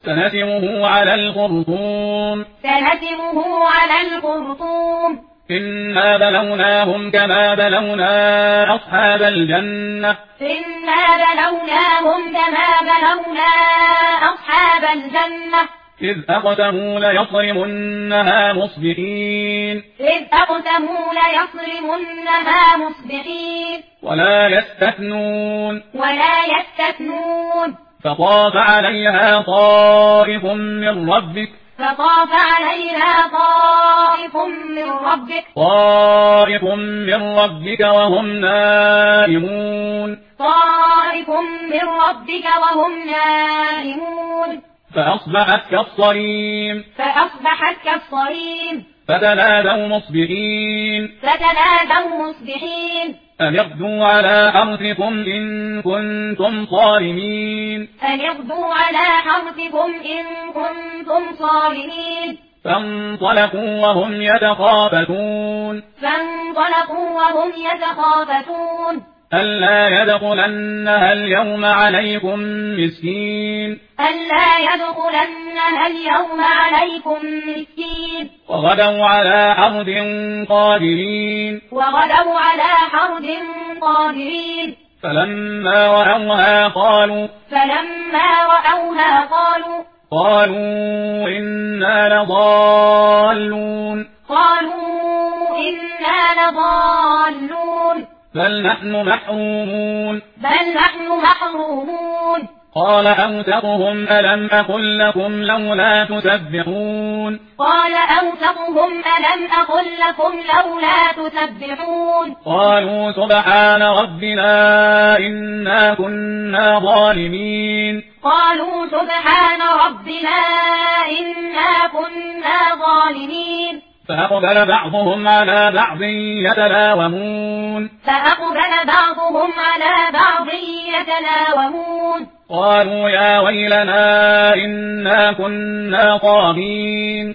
سنسمه على الخرطوم إنا بلوناهم كما بلونا أصحاب الجنة إذ أقسموا ليصرمنها مصبحين ولا يستثنون فطاف عليها طائف من ربك وهم نائمون فأصبحت كالصريم فتنادوا مصبحين أن يغدوا على حرثكم إن كنتم صارمين فانطلقوا وهم يتخافتون ألا يدخلنها اليوم عليكم مسكين وغدوا على حرد قادرين فلما رأوها قالوا إنا لضالون بل نحن محرومون قال أوسطهم ألم أقل لكم لولا تسبحون قالوا سبحان ربنا إنا كنا ظالمين فأقبل بعضهم على بعض يتلاومون قالوا يا ويلنا إنا كنا طاغين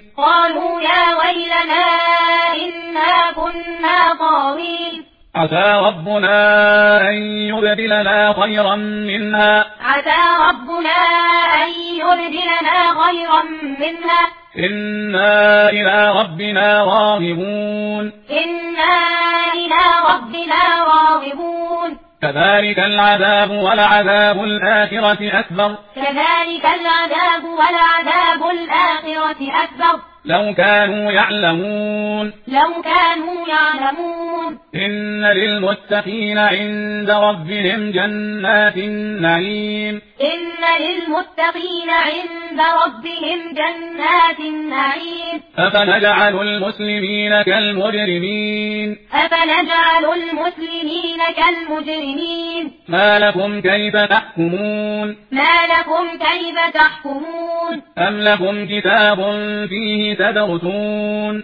عسى ربنا أن يبدلنا خيرا منها إنا إلى ربنا راغبون كذلك العذاب ولعذاب الآخرة أكبر لو كانوا يعلمون إن للمتقين عند ربهم جنات النعيم أفنجعل المسلمين كالمجرمين ما لكم كيف تحكمون أم لكم كتاب فيه تدرسون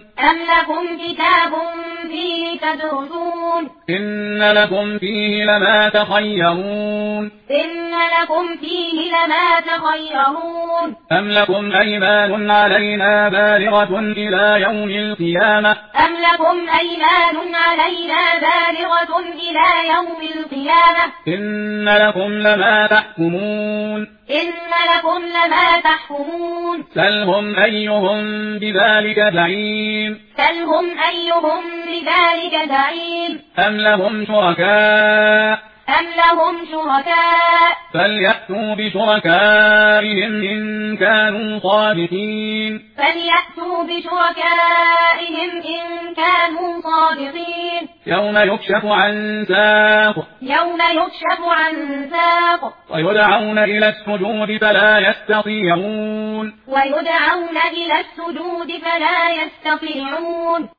إن لكم فيه لما تخيرون أم لكم أيمان علينا بالغة إلى يوم القيامة إن لكم لما تحكمون سلهم أيهم بذلك زعيم أم لهم شركاء فليأتوا بشركائهم إن كانوا صادقين يوم يكشف عن ساق ويدعون إلى السجود فلا يستطيعون